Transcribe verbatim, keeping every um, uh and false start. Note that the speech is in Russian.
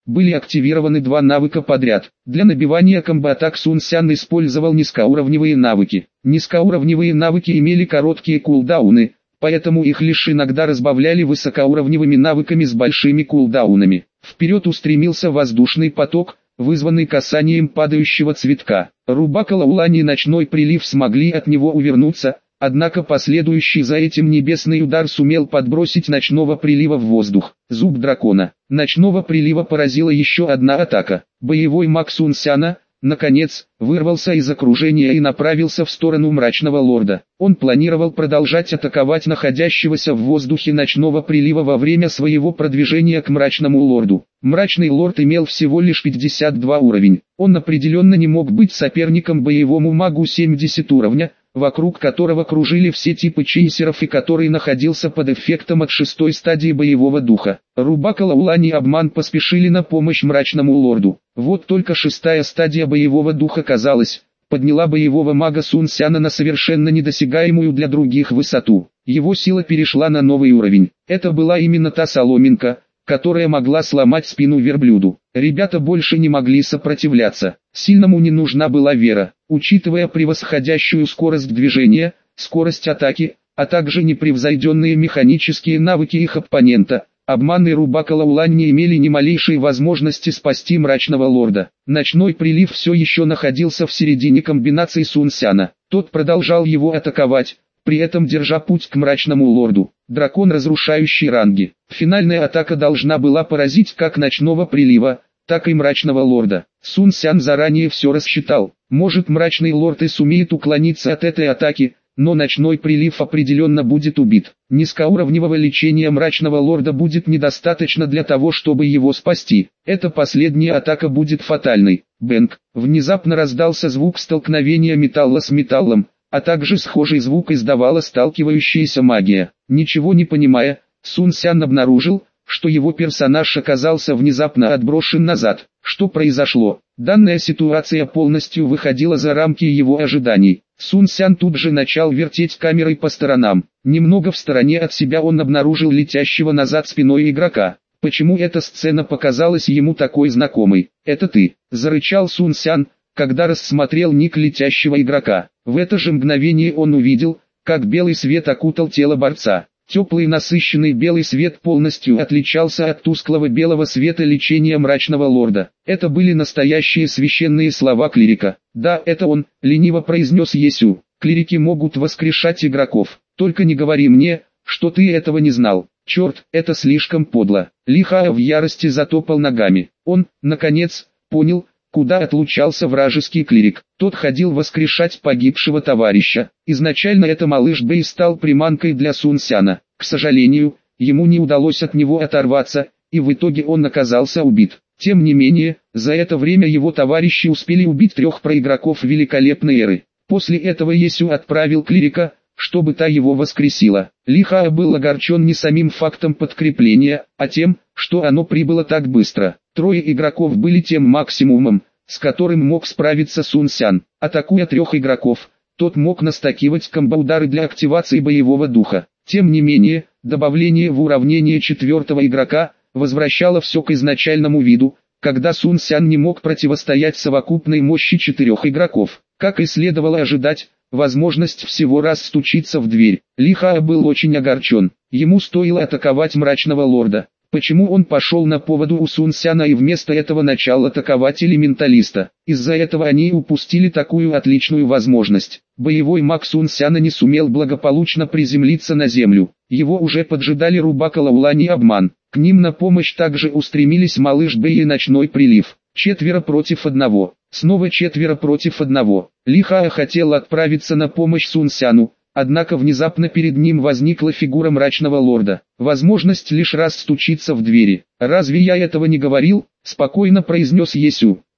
были активированы два навыка подряд. Для набивания комбо-атак Сун Сян использовал низкоуровневые навыки. Низкоуровневые навыки имели короткие кулдауны, поэтому их лишь иногда разбавляли высокоуровневыми навыками с большими кулдаунами. Вперед устремился воздушный поток, вызванный касанием падающего цветка. Рубака Лаулани и Ночной Прилив смогли от него увернуться, однако последующий за этим небесный удар сумел подбросить Ночного Прилива в воздух. Зуб дракона. Ночного Прилива поразила еще одна атака. Боевой маг Сун Сяна, наконец, вырвался из окружения и направился в сторону Мрачного Лорда. Он планировал продолжать атаковать находящегося в воздухе Ночного Прилива во время своего продвижения к Мрачному Лорду. Мрачный Лорд имел всего лишь пятьдесят два уровень. Он определенно не мог быть соперником боевому магу семьдесят уровня, вокруг которого кружили все типы чейсеров и который находился под эффектом от шестой стадии боевого духа. Рубака Лаулани и Обман поспешили на помощь Мрачному Лорду. Вот только шестая стадия боевого духа, казалось, подняла боевого мага Сун Сяна на совершенно недосягаемую для других высоту. Его сила перешла на новый уровень. Это была именно та соломинка, которая могла сломать спину верблюду. Ребята больше не могли сопротивляться. Сильному не нужна была вера. Учитывая превосходящую скорость движения, скорость атаки, а также непревзойденные механические навыки их оппонента, Обман и Рубака Лаулань не имели ни малейшей возможности спасти Мрачного Лорда. Ночной Прилив все еще находился в середине комбинации Сун Сяна. Тот продолжал его атаковать, при этом держа путь к Мрачному Лорду. Дракон, разрушающий ранги. Финальная атака должна была поразить как Ночного Прилива, так и Мрачного Лорда. Сун Сян заранее все рассчитал. Может, Мрачный Лорд и сумеет уклониться от этой атаки, но Ночной Прилив определенно будет убит. Низкоуровневого лечения Мрачного Лорда будет недостаточно для того, чтобы его спасти. Эта последняя атака будет фатальной. Бэнг. Внезапно раздался звук столкновения металла с металлом, а также схожий звук издавала сталкивающаяся магия. Ничего не понимая, Сун Сян обнаружил, что его персонаж оказался внезапно отброшен назад. Что произошло? Данная ситуация полностью выходила за рамки его ожиданий. Сун Сян тут же начал вертеть камерой по сторонам. Немного в стороне от себя он обнаружил летящего назад спиной игрока. Почему эта сцена показалась ему такой знакомой? «Это ты!» – зарычал Сун Сян, когда рассмотрел ник летящего игрока. В это же мгновение он увидел, как белый свет окутал тело борца. Теплый насыщенный белый свет полностью отличался от тусклого белого света лечения Мрачного Лорда. Это были настоящие священные слова клирика. «Да, это он», — лениво произнес Есю. «Клирики могут воскрешать игроков. Только не говори мне, что ты этого не знал. Черт, это слишком подло». Лихая в ярости затопал ногами. Он, наконец, понял, куда отлучался вражеский клирик. Тот ходил воскрешать погибшего товарища. Изначально это малыш Бэй стал приманкой для Сун Сяна. К сожалению, ему не удалось от него оторваться, и в итоге он оказался убит. Тем не менее, за это время его товарищи успели убить трех проигроков великолепной эры. После этого Есю отправил клирика, чтобы та его воскресила. Лихая был огорчен не самим фактом подкрепления, а тем, что оно прибыло так быстро. Трое игроков были тем максимумом, с которым мог справиться Сун Сян. Атакуя трех игроков, тот мог настакивать комбо-удары для активации боевого духа. Тем не менее, добавление в уравнение четвертого игрока возвращало все к изначальному виду, когда Сун Сян не мог противостоять совокупной мощи четырех игроков. Как и следовало ожидать, возможность всего раз стучиться в дверь. Лихая был очень огорчен. Ему стоило атаковать Мрачного Лорда. Почему он пошел на поводу у Сун Сяна и вместо этого начал атаковать элементалиста? Из-за этого они упустили такую отличную возможность. Боевой маг Сун Сяна не сумел благополучно приземлиться на землю. Его уже поджидали Рубака Лаулань и Обман. К ним на помощь также устремились малыш Бэй и Ночной Прилив. Четверо против одного. Снова четверо против одного. Лихая хотел отправиться на помощь Сун Сяну, однако внезапно перед ним возникла фигура Мрачного Лорда. Возможность лишь раз стучиться в двери. «Разве я этого не говорил?» – спокойно произнес Есю.